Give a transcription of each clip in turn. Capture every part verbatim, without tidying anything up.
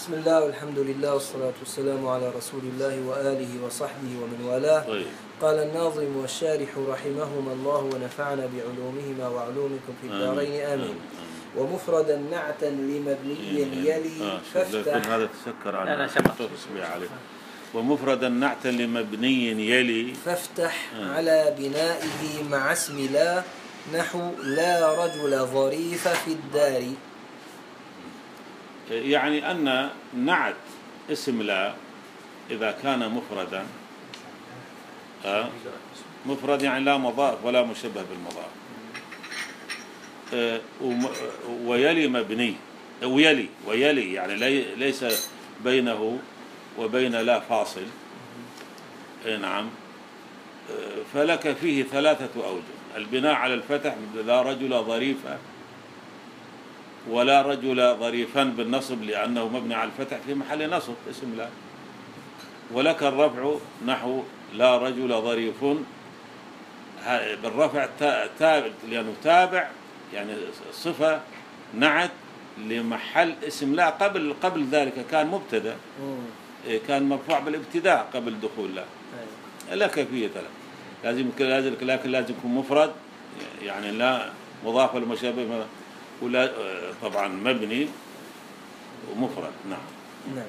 بسم الله والحمد لله والصلاة والسلام على رسول الله وآله وصحبه ومن والاه. طيب. قال الناظم والشارح رحمهما الله ونفعنا بعلومهما وعلومكم في الدارين آمين, آمين. ومفردا نعتا لمبني يلي آه فافتح. هذا تسكر على أنا عليه. ومفردا نعتا لمبني يلي فافتح آه. على بنائه مع اسم لا نحو لا رجل ظريف في الدار. يعني أن نعت اسم لا إذا كان مفردا آه مفرد يعني لا مضاف ولا مشبه بالمضاف آه ويلي مبني ويلي ويلي يعني لي ليس بينه وبين لا فاصل نعم آه فلك فيه ثلاثة أوجه. البناء على الفتح لا رجل ظريفا ولا رجل ظريفا بالنصب لأنه مبني على الفتح في محل نصب اسم لا. ولك الرفع نحو لا رجل ظريف بالرفع تابع لأنه تابع يعني صفة نعت لمحل اسم لا. قبل قبل ذلك كان مبتدا كان مرفوع بالابتداء قبل دخول لا. لك فيه ثلاث لازم لازم لكن لازم يكون مفرد يعني لا مضاف ولا مشابه ولا طبعا مبني ومفرد. نعم نعم.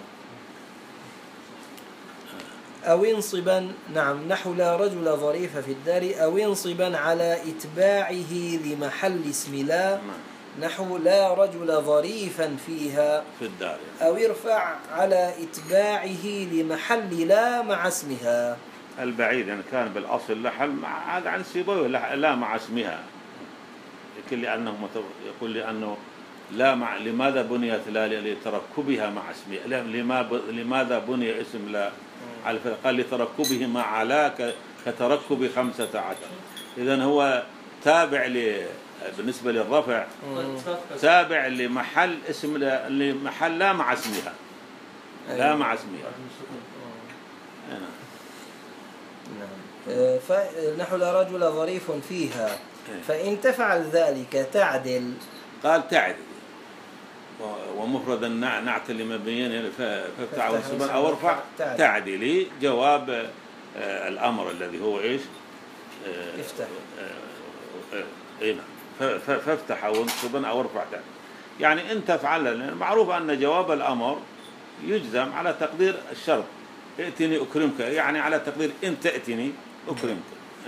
أو انصبا نعم نحو لا رجل ظريف في الدار أو انصبا على إتباعه لمحل اسم لا نحو لا رجل ظريفا فيها في الدار. أو ارفع على إتباعه لمحل لا مع اسمها. البعيد يعني كان بالأصل لحل هذا عن سيبويه لا مع اسمها يقول لأنه يقول لأنه لا مع لماذا بنيت لا لتركبها مع اسمها. لماذا بني اسم لا على قال لتركبه مع لا كتركب خمسة عشر. إذن هو تابع ل بالنسبة للرفع تابع لمحل اسم لا لمحل لا مع اسمها لا مع اسمها. فنحو لا رجل ظريف فيها فإن تفعل ذلك تعدل. قال تعدل ومفردا نعت لمبنيين فافتح وانصبا أو ارفع تعدلي جواب الأمر الذي هو إيش افتح اي فافتح وانصبا أو ارفع تعدل. يعني أنت تفعل معروف أن جواب الأمر يجزم على تقدير الشرط ائتني أكرمك يعني على تقدير إن تأتني أكرمك.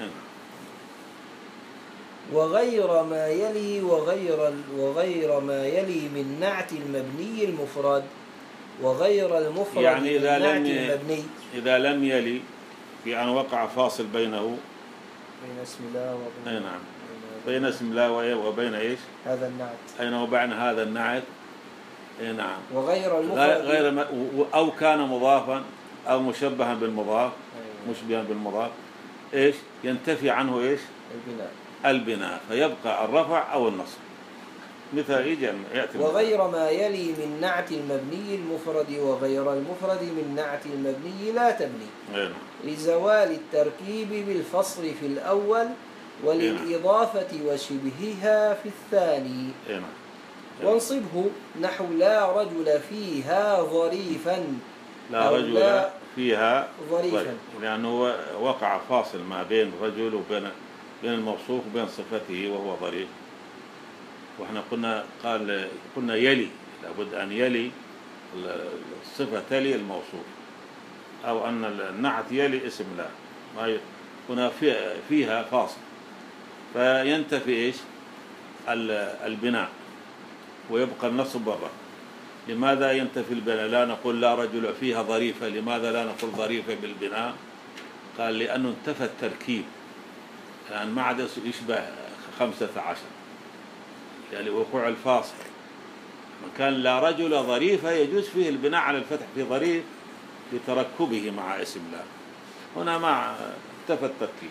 وغير ما يلي وغير وغير ما يلي من نعت المبني المفرد وغير المفرد يعني إذا من نعت لم المبني إذا لم يلي بأن وقع فاصل بينه بين اسم الله وبين أي نعم بين اسم الله وبين إيش هذا النعت أين وبين هذا النعت أي نعم وغير المفرد غير ما أو كان مضافا أو مشبها بالمضاف مشبها بالمضاف إيش ينتفي عنه إيش البناء البناء فيبقى الرفع أو النصب مثل يجي يأتي وغير ما يلي من نعت المبني المفرد وغير المفرد من نعت المبني لا تبني غير. لزوال التركيب بالفصل في الأول وللإضافة وشبهها في الثاني. غير. وانصبه نحو لا رجل فيها ظريفا لا رجل لا فيها ظريفا لأنه وقع فاصل ما بين رجل وبين بين الموصوف وبين صفته وهو ظريف. واحنا قلنا قال قلنا يلي لابد أن يلي الصفة تلي الموصوف أو أن النعت يلي اسم لا ما هنا فيها فاصل فينتفي إيش البناء ويبقى النصب برا. لماذا ينتفي البناء؟ لا نقول لا رجل فيها ظريفة. لماذا لا نقول ظريفة بالبناء؟ قال لأنه انتفى التركيب يعني ما عاد يشبه خمسة عشر يعني وقوع الفاصل. كان لا رجل ظريفة يجوز فيه البناء على الفتح في ظريف لتركبه مع اسم لا. هنا ما انتفى التركيب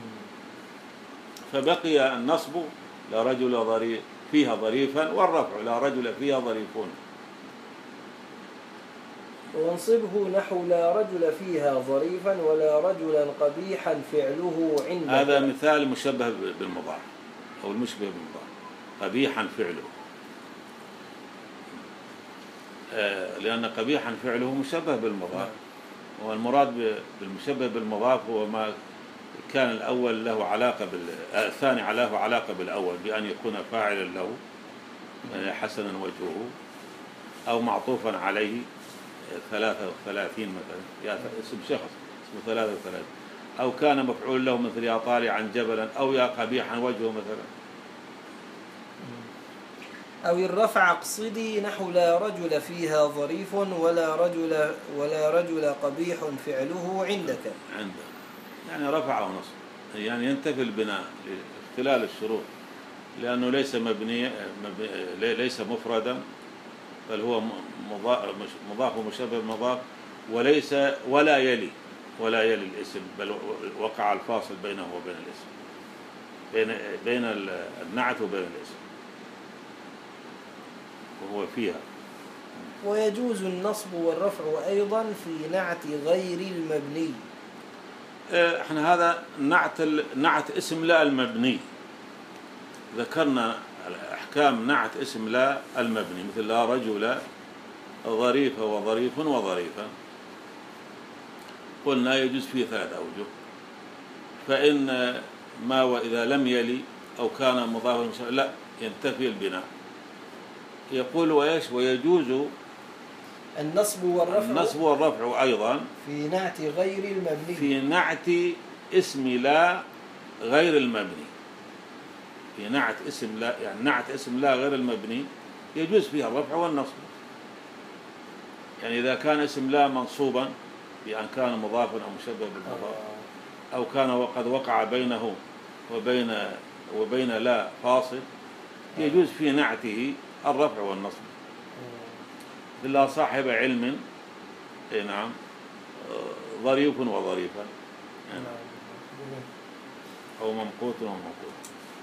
فبقي النصب لا رجل ظريف فيها ظريفا والرفع لا رجل فيها ظريفون. وانصبه نحو لا رجل فيها ظريفا ولا رجلا قبيحا فعله عند. هذا مثال مشبه بالمضاف أو المشبه بالمضاف قبيحا فعله لأن قبيحا فعله مشبه بالمضاف، والمراد بالمشبه بالمضاف هو ما كان الأول له علاقة بال الثاني له علاقة بالأول بأن يكون فاعلا له حسنا وجهه، أو معطوفا عليه ثلاثة وثلاثين مثلا، يا اسم شخص اسمه ثلاثة وثلاثين، أو كان مفعول له مثل يا طالعا جبلا، أو يا قبيحا وجهه مثلا. أو الرفع اقصدي نحو لا رجل فيها ظريف ولا رجل ولا رجل قبيح فعله عندك. عندك يعني رفع أو نصب، يعني ينتفي البناء لاختلال الشروط، لأنه ليس مبني ليس مفردا، بل هو مضاف ومشبه مضاف، وليس ولا يلي ولا يلي الاسم، بل وقع الفاصل بينه وبين الاسم، بين بين النعت وبين الاسم، وهو فيها. ويجوز النصب والرفع أيضا في نعت غير المبني. احنا هذا نعت نعت اسم لا المبني، ذكرنا احكام نعت اسم لا المبني، مثل لا رجل ظريفة وظريف وظريفة، قلنا يجوز فيه ثلاث أوجه. فإن ما وإذا لم يلي أو كان مضافا لا ينتفي البناء. يقول ويش ويجوز النصب والرفع النصب والرفع أيضا في نعت غير المبني، في نعت اسم لا غير المبني، في نعت اسم لا يعني نعت اسم لا غير المبني يجوز فيها الرفع والنصب. يعني إذا كان اسم لا منصوبا بأن كان مضافا أو مشبه بالمضاف، أو كان وقد وقع بينه وبين وبين لا فاصل، يجوز في نعته الرفع والنصب. إلا صاحب علم، اي نعم، ظريف وظريفا، أو ممقوت وممقوت.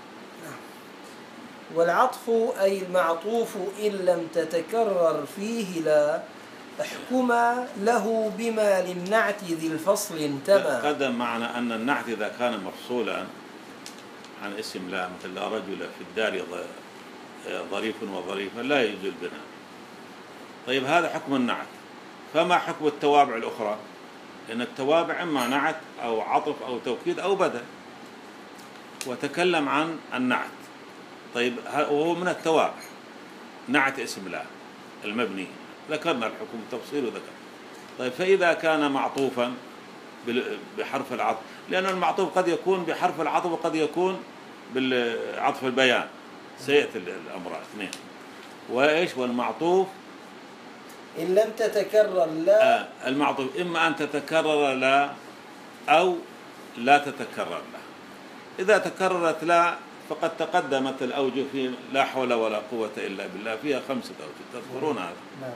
والعطف أي المعطوف إن لم تتكرر فيه لا احكم له بما للنعت ذي الفصل انتمى. قدم معنا أن النعت إذا كان مفصولا عن اسم لا، مثل لا رجل في الدار ظريف وظريفا، لا يجوز البناء. طيب هذا حكم النعت، فما حكم التوابع الأخرى؟ إن التوابع إما نعت أو عطف أو توكيد أو بدل، وتكلم عن النعت. طيب وهو من التوابع نعت اسم لا المبني، ذكرنا الحكم تفصيل وذكر. طيب فإذا كان معطوفا بحرف العطف، لأن المعطوف قد يكون بحرف العطف وقد يكون بالعطف البيان، سيأتي الأمر اثنين. وإيش والمعطوف إن لم تتكرر لا، آه المعطوف إما أن تتكرر لا أو لا تتكرر لا. إذا تكررت لا فقد تقدمت الأوجه في لا حول ولا قوة إلا بالله، فيها خمسة أوجه تذكرون هذا. نعم.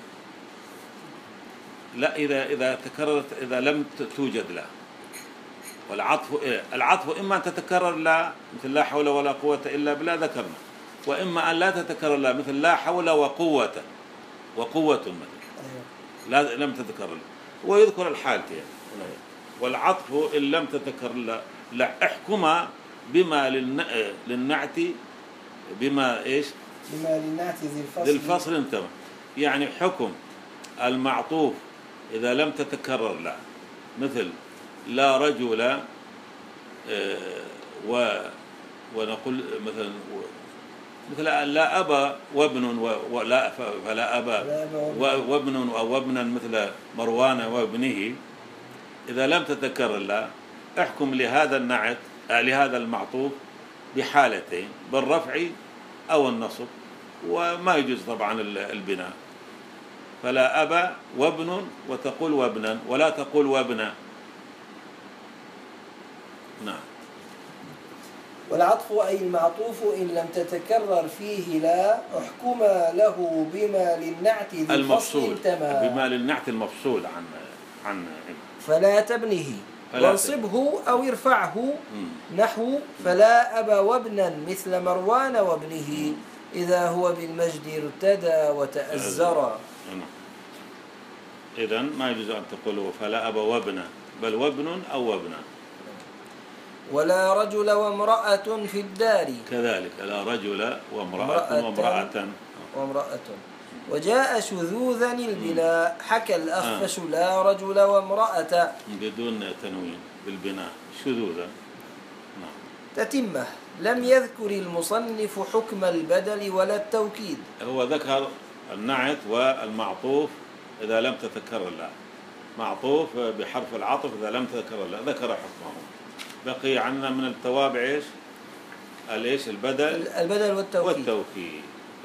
لا إذا إذا تكررت إذا لم توجد لا. والعطف إيه؟ العطف إما أن تتكرر لا مثل لا حول ولا قوة إلا بالله ذكرنا، وإما أن لا تتكرر لا مثل لا حول وقوة وقوة مثل لا لم تتكرر. ويذكر الحالتين. والعطف إن لم تتكرر لا, لا احكم بما للنعت بما إيش بما للنعت ذي الفصل ذي الفصل انتبه. يعني حكم المعطوف إذا لم تتكرر لا، مثل لا رجل اه و ونقول مثلا مثل لا أبا وابن ولا فلا أبا وابن أو وابنا مثل مروان وابنه، إذا لم تتكرر لا احكم لهذا النعت لهذا المعطوف بحالتين، بالرفع أو النصب، وما يجوز طبعا البناء. فلا أبا وابن وتقول وابنا، ولا تقول وابنا. نعم. والعطف أي المعطوف إن لم تتكرر فيه لا احكم له بما للنعت ذي المفصول، انتمى، بما للنعت المفصول عن عن فلا تبنه وانصبه أو ارفعه، نحو فلا أبا وابنا مثل مروان وابنه إذا هو بالمجد ارتدى وتأزرا. إذن ما يجوز أن تقولوا فلا أبا وابنا، بل وابن أو وابنا. ولا رجل وامرأة في الدار، كذلك لا رجل وامرأة وامرأة وامرأة. وجاء شذوذا البناء حكى الأخفش لا رجل وامرأة بدون تنوين بالبناء شذوذا. نعم. تتمة. لم يذكر المصنف حكم البدل ولا التوكيد. هو ذكر النعت والمعطوف إذا لم تتكرر لا، معطوف بحرف العطف إذا لم تتكرر لا، ذكر حكمه. بقي عنا من التوابع إيش؟ الإيش البدل البدل والتوكيد, والتوكيد.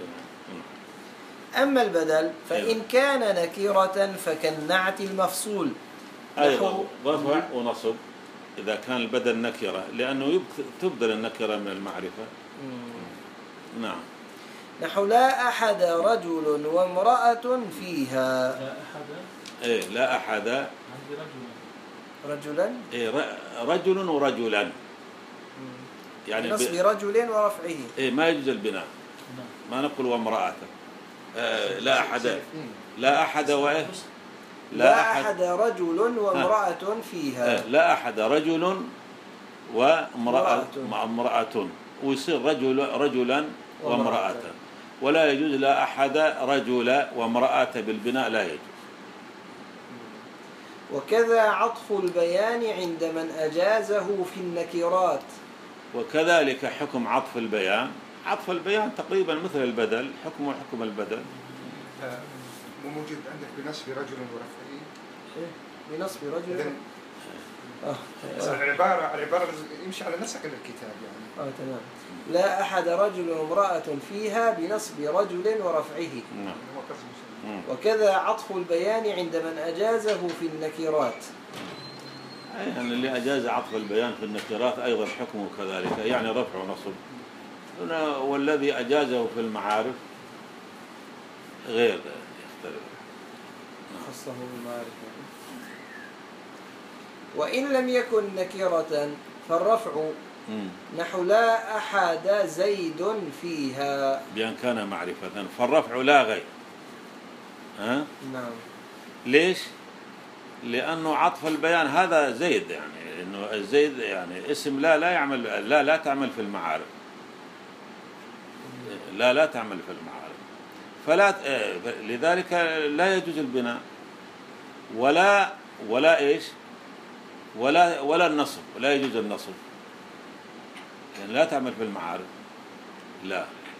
أما البدل فإن كان نكرة فكالنعت المفصول. أيضا رفع ونصب إذا كان البدل نكرة، لأنه تبدل النكرة من المعرفة. مم. نعم. نحو لا أحد رجل وامرأة فيها. لا أحد. إيه لا أحد. عندي رجلا. رجلا. إيه رجل ورجلا. مم. يعني بنصب ب... رجل ورفعه. إيه ما يجوز البناء. ما نقول وامرأة. آه لا أحد. لا أحد وإيه. لا أحد رجل وامرأة فيها. لا أحد رجل وامرأة امرأة ويصير رجل رجلا وامرأة، ولا يجوز لا أحد رجل وامرأة بالبناء لا يجوز. وكذا عطف البيان عند من أجازه في النكرات. وكذلك حكم عطف البيان، عطف البيان تقريبا مثل البدل، حكمه حكم البدل. مو موجود عندك بنصب رجل ورفعه. إيه بنصب رجل. اه العبارة العبارة يمشي على نسق الكتاب يعني. اه تمام. لا أحد رجل وامرأة فيها بنصب رجل ورفعه. نعم. وكذا عطف البيان عند من أجازه في النكرات. يعني اللي أجاز عطف البيان في النكرات أيضا حكمه كذلك، يعني رفع ونصب. والذي أجازه في المعارف غير يختلف. خصه بالمعرفة. وإن لم يكن نكرة فالرفع نحو لا أحد زيد فيها بأن كان معرفة، فالرفع لا غير. ها؟ نعم. ليش؟ لأنه عطف البيان هذا زيد، يعني إنه الزيد يعني اسم لا لا يعمل لا لا تعمل في المعارف. لا لا تعمل في المعارف، فلا لذلك لا يجوز البناء ولا ولا إيش ولا ولا النصب، ولا يجوز النصب، يعني لا تعمل في المعارف لا،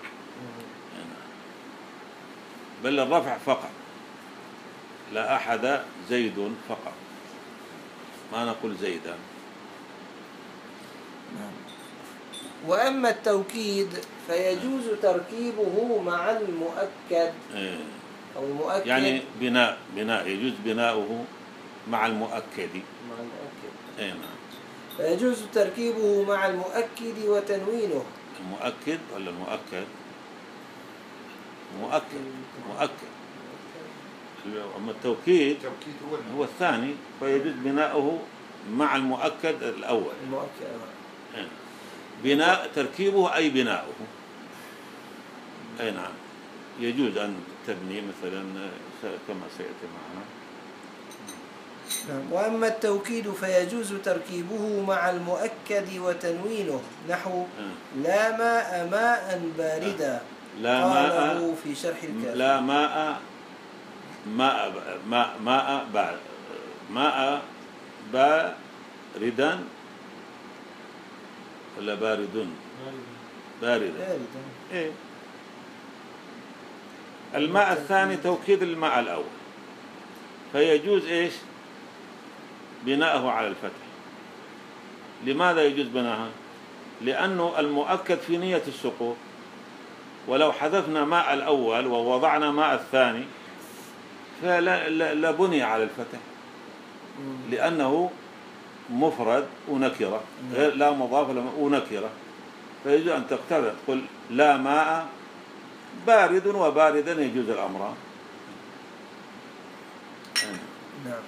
بل الرفع فقط. لا أحد زيد فقط، ما نقول زيدا. وأما التوكيد فيجوز تركيبه مع المؤكد أو المؤكد، يعني بناء بناء يجوز بناؤه مع المؤكد. مع المؤكد. أي نعم. فيجوز تركيبه مع المؤكد وتنوينه. المؤكد ولا المؤكد؟ مؤكد مؤكد. أما التوكيد هو الثاني، فيجوز بناؤه مع المؤكد الأول. المؤكد. أي. بناء تركيبه أي بناؤه. أي نعم. يجوز أن تبني مثلا كما سيأتي معنا. نعم. وأما التوكيد فيجوز تركيبه مع المؤكد وتنوينه نحو لا ماء ماء باردا. لا ماء في شرح الكافي. لا ماء ماء ماء ماء بارد ماء باردا ولا بارد؟ باردا. إيه. الماء الثاني توكيد الماء الأول، فيجوز إيش بناءه على الفتح. لماذا يجوز بناءها؟ لأنه المؤكد في نية السقوط، ولو حذفنا ماء الأول ووضعنا ماء الثاني فلا بني على الفتح، لأنه مفرد ونكرة غير لا مضاف ونكرة، فيجوز أن تقترن تقول لا ماء بارد وباردا يجوز الأمران. نعم.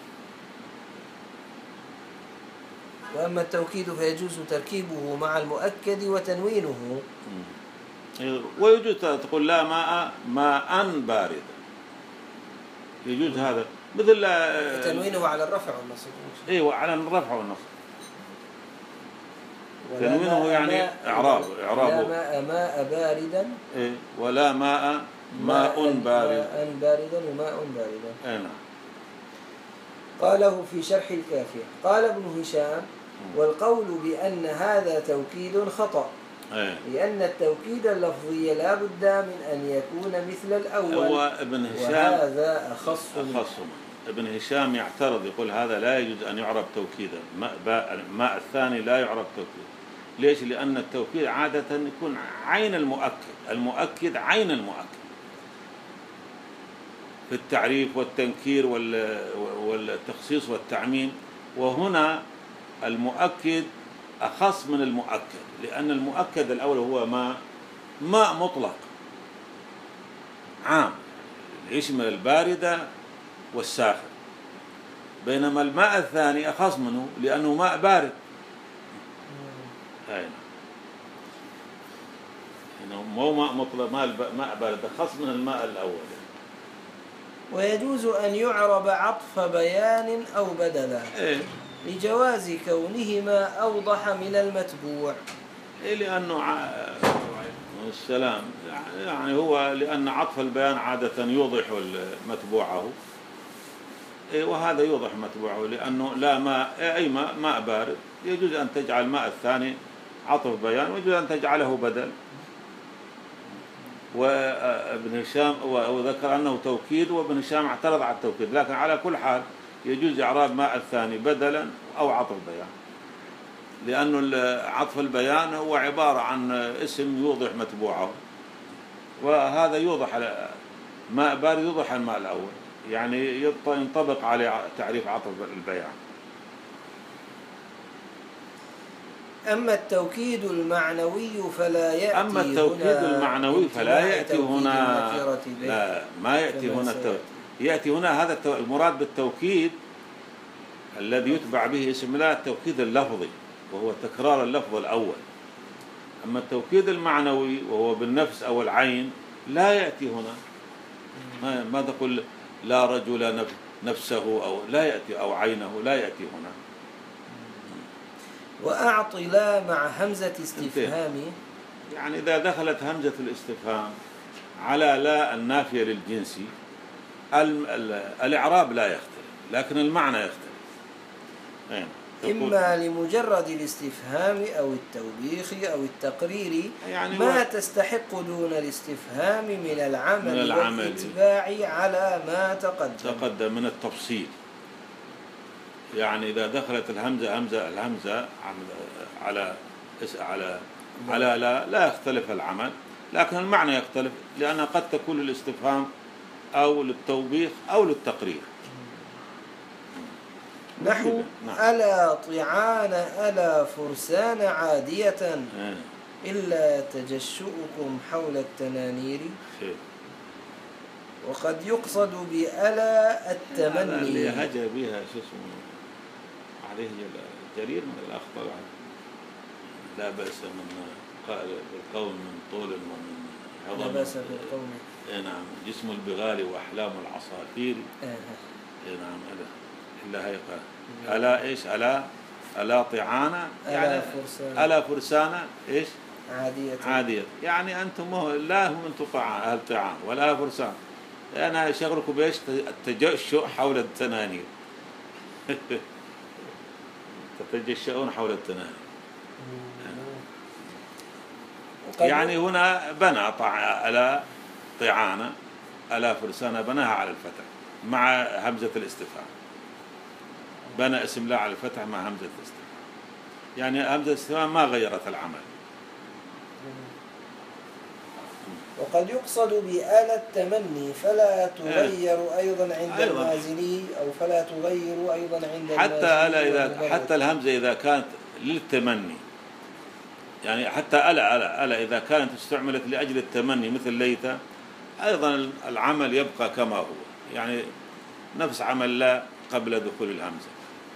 وأما التوكيد فيجوز تركيبه مع المؤكد وتنوينه. ويجوز تقول لا ماء ماء باردا، يجوز هذا مثل تنوينه على الرفع والنصب. ايوه على الرفع والنصب. تنوينه يعني إعراب إعرابه لا ماء ماء باردا إيه ولا ماء ماء بارد ماء باردا وماء باردا. إيه نعم. قاله في شرح الكافية. قال ابن هشام: والقول بأن هذا توكيد خطأ، إيه. لأن التوكيد اللفظي لا بد من أن يكون مثل الأول، هو ابن هشام وهذا أخص منه. أخص منه. ابن هشام يعترض يقول هذا لا يجوز أن يعرب توكيدا، ماء ماء الثاني لا يعرب توكيد. ليش؟ لأن التوكيد عادة يكون عين المؤكد، المؤكد عين المؤكد في التعريف والتنكير والتخصيص والتعميم، وهنا المؤكد أخص من المؤكد، لأن المؤكد الأول هو ماء ماء مطلق عام يشمل الباردة والساخن، بينما الماء الثاني أخص منه لأنه ماء بارد. هاي نعم، مو ماء مطلق، ماء بارد أخص من الماء الأول. ويجوز أن يعرب عطف بيان أو بدلا، إيه؟ لجواز كونهما أوضح من المتبوع. إيه لأنه ع... السلام يعني هو لأن عطف البيان عادة يوضح متبوعه، إيه وهذا يوضح متبوعه، لأنه لا ماء أي ماء ماء بارد يجوز أن تجعل الماء الثاني عطف بيان، ويجوز أن تجعله بدل. وابن هشام وذكر أنه توكيد، وابن هشام اعترض على التوكيد، لكن على كل حال يجوز إعراب ماء الثاني بدلا أو عطف بيان، لأنه عطف البيان هو عبارة عن اسم يوضح متبوعه، وهذا يوضح على ماء بارد يوضح الماء الأول، يعني ينطبق على تعريف عطف البيان. أما التوكيد المعنوي فلا يأتي أما التوكيد هنا المعنوي فلا يأتي هنا، لا ما يأتي هنا التوكيد. يأتي هنا هذا المراد بالتوكيد الذي يتبع به اسم الله التوكيد اللفظي، وهو تكرار اللفظ الأول. أما التوكيد المعنوي وهو بالنفس أو العين لا يأتي هنا. ما, ما تقول لا رجل نفسه أو لا يأتي أو عينه، لا يأتي هنا. وأعط لا مع همزة استفهام، يعني إذا دخلت همزة الاستفهام على لا النافية للجنس الإعراب لا يختلف، لكن المعنى يختلف. أين؟ إما لمجرد الاستفهام أو التوبيخ أو التقرير، يعني ما تستحق دون الاستفهام من العمل, من العمل والإتباع على ما تقدم تقدم من التفصيل. يعني إذا دخلت الهمزة همزة الهمزة على على على لا لا يختلف العمل، لكن المعنى يختلف، لأنها قد تكون للاستفهام أو للتوبيخ أو للتقرير. نحو ألا طعان ألا فرسان عادية إلا تجشؤكم حول التنانير. وقد يقصد بألا التمني اللي هجى بها شو اسمه عليه جرير من الأخطر، لا بأس من بالقول من طول ومن عظم، لا بأس بالقول. نعم. جسم البغال وأحلام العصافير. آه. نعم. إلا هي قال ألا إيش ألا ألا طعانا يعني ألا فرسانا ألا فرسانا إيش عادية عادية، يعني أنتم لا هم أنتم طعان أهل طعان ولا فرسان، أنا شغلكم بإيش التجشؤ حول التنانير. تتجشؤون حول التنانير. يعني هنا بنى طع ألا طعانا ألا فرسانا بناها على الفتح مع همزة الاستفهام، بنى اسم لا على الفتح مع همزة الاستفهام، يعني همزة الاستفهام ما غيرت العمل. وقد يقصد بآل التمني فلا تغير أيضا عند أيضا. المازني، أو فلا تغير أيضا عند حتى ألا إذا حتى الهمزة إذا كانت للتمني، يعني حتى ألا ألا ألا إذا كانت استعملت لأجل التمني مثل ليت، أيضا العمل يبقى كما هو، يعني نفس عمل لا قبل دخول الهمزة.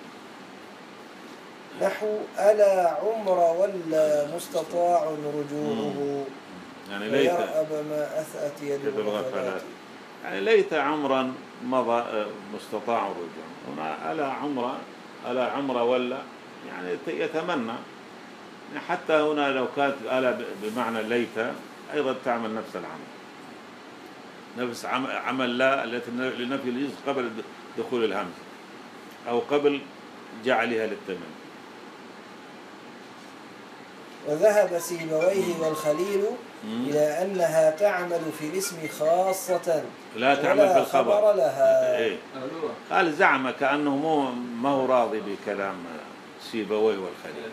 نحو ألا عمر ولا مستطاع رجوعه، يعني ليت ويرأب ما أثأت يد الغفلات، يعني ليت عمرا مضى مستطاع رجوعه. هنا ألا عمر ألا عمر ولا يعني يتمنى، حتى هنا لو كانت الآلة بمعنى ليت أيضا تعمل نفس العمل، نفس عمل لا التي لنفي الجنس قبل دخول الهمزة أو قبل جعلها للتمام. وذهب سيبويه والخليل إلى أنها تعمل في الاسم خاصة لا تعمل في الخبر خبر لها. إيه؟ قال زعم كأنه مو ما هو راضي بكلام سيبويه والخليل.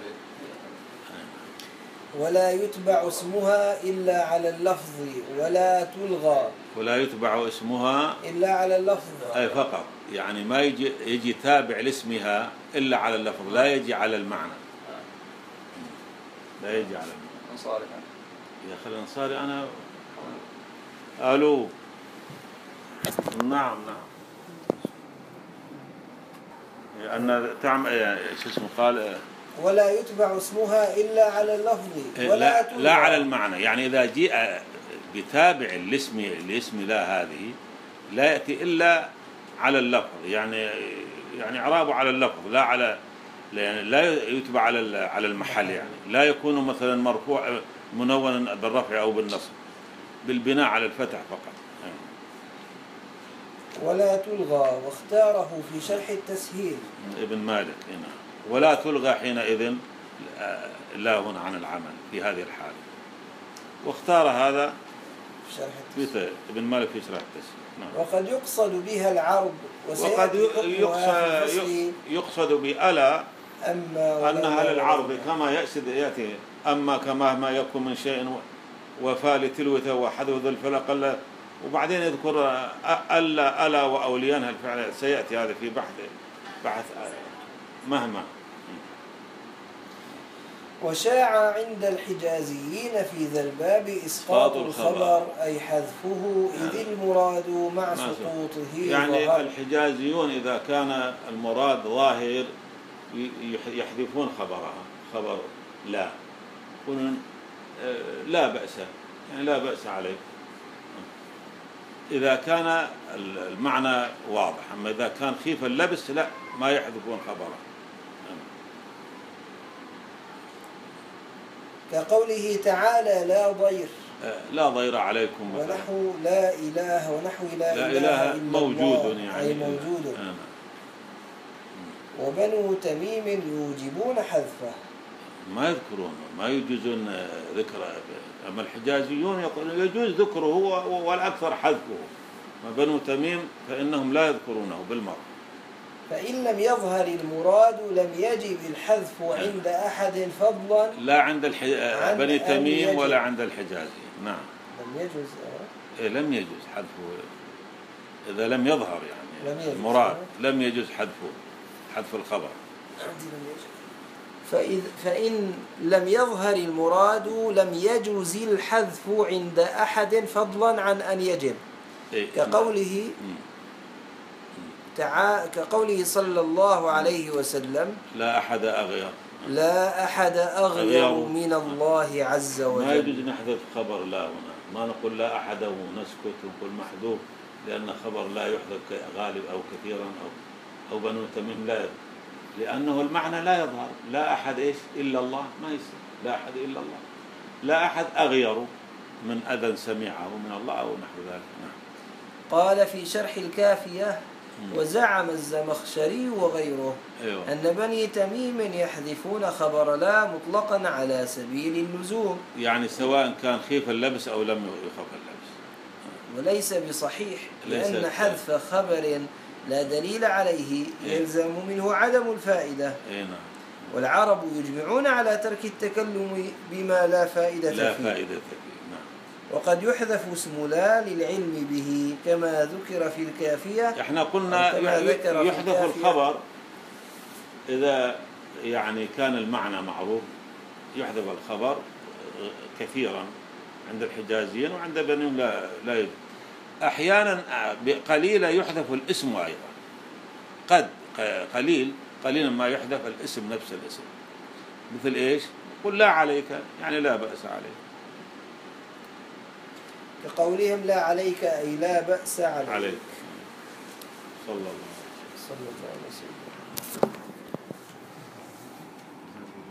ولا يتبع اسمها إلا على اللفظ ولا تلغى. ولا يتبع اسمها إلا على اللفظ أي فقط، يعني ما يجي يجي تابع لاسمها إلا على اللفظ، لا يجي على المعنى، لا يجي على المعنى. أنصاري يا أخي الأنصاري أنا ألو نعم نعم أن تعمل شو اسمه قال ولا يتبع اسمها إلا على اللفظ ولا لا, تلغى. لا على المعنى، يعني إذا جاء بتابع الاسم الاسم لا هذه لا يأتي إلا على اللفظ، يعني يعني إعرابه على اللفظ لا على يعني لا يتبع على على المحل، يعني لا يكون مثلا مرفوع منونا بالرفع أو بالنصب، بالبناء على الفتح فقط. ولا تلغى واختاره في شرح التسهيل ابن مالك هنا. ولا تلغى حينئذ لا هنا عن العمل في هذه الحالة، واختار هذا في شرح التسهيل. ابن مالك في شرح التسهيل. نعم. وقد يقصد بها العرض وقد يقصد, يقصد بألا أما أنها للعرض كما يأسد يأتي أما كما ما يكون من شيء وفال تلوته وحذو ذو الفلق، وبعدين يذكر ألا ألا وأوليانها الفعل، سيأتي هذا في بحث بحث مهما. وشاع عند الحجازيين في ذا الباب إسقاط الخبر أي حذفه إذ المراد مع سقوطه يعني ظهر. الحجازيون إذا كان المراد ظاهر يحذفون خبرها خبر لا، يقولون لا بأس، يعني لا بأس عليه إذا كان المعنى واضح. أما إذا كان خيف اللبس لا ما يحذفون خبره. كقوله تعالى لا ضير لا ضير عليكم مثلا، ونحو لا إله ونحو لا, لا إله, إله إلا موجود الله يعني أي موجود. آه. وبنو تميم يوجبون حذفه، ما يذكرون ما يجوزون ذكره. أما الحجازيون يقولون يجوز ذكره والأكثر حذفه. ما بنو تميم فإنهم لا يذكرونه بالمرة. فإن لم يظهر المراد لم يجب الحذف عند أحد فضلا لا عند الح... بني تميم ولا عند الحجازي. نعم لم يجوز إيه لم يجوز حذفه إذا لم يظهر يعني لم يجوز. المراد لم يجوز حذفه حذف الخبر. فإذ فإن لم يظهر المراد لم يجوز الحذف عند أحد فضلا عن أن يجب. إيه. كقوله تعا كقوله صلى الله عليه وسلم لا أحد أغير لا أحد أغير من الله عز وجل. ما يجوز نحذف خبر لا هنا، ما نقول لا أحد ونسكت ونقول محذوف، لأن خبر لا يحذف غالب أو كثيرا أو أو بنو تميم لا يظهر، لأنه المعنى لا يظهر. لا أحد إيش إلا الله ما يصير، لا أحد إلا الله، لا أحد أغير من أذى سمعه من الله أو نحو ذلك. نعم. قال في شرح الكافية وزعم الزمخشري وغيره أيوة. أن بني تميم يحذفون خبر لا مطلقا على سبيل اللزوم، يعني سواء كان خيف اللبس أو لم يخف اللبس، وليس بصحيح لأن ليس حذف خبر لا دليل عليه يلزم منه عدم الفائدة. أي نعم. والعرب يجمعون على ترك التكلم بما لا فائدة لا فيه. فائدة فيه. نعم. وقد يحذف اسم لا للعلم به كما ذكر في الكافية. احنا قلنا يحذف الخبر إذا يعني كان المعنى معروف، يحذف الخبر كثيرا عند الحجازيين وعند بني لا لا يجوز. أحيانا قليلا يحذف الاسم أيضا، قد قليل قليلا ما يحذف الاسم نفس الاسم، مثل إيش؟ قل لا عليك يعني لا بأس عليك، كقولهم لا عليك أي لا بأس عليك, عليك. صلى الله عليه وسلم.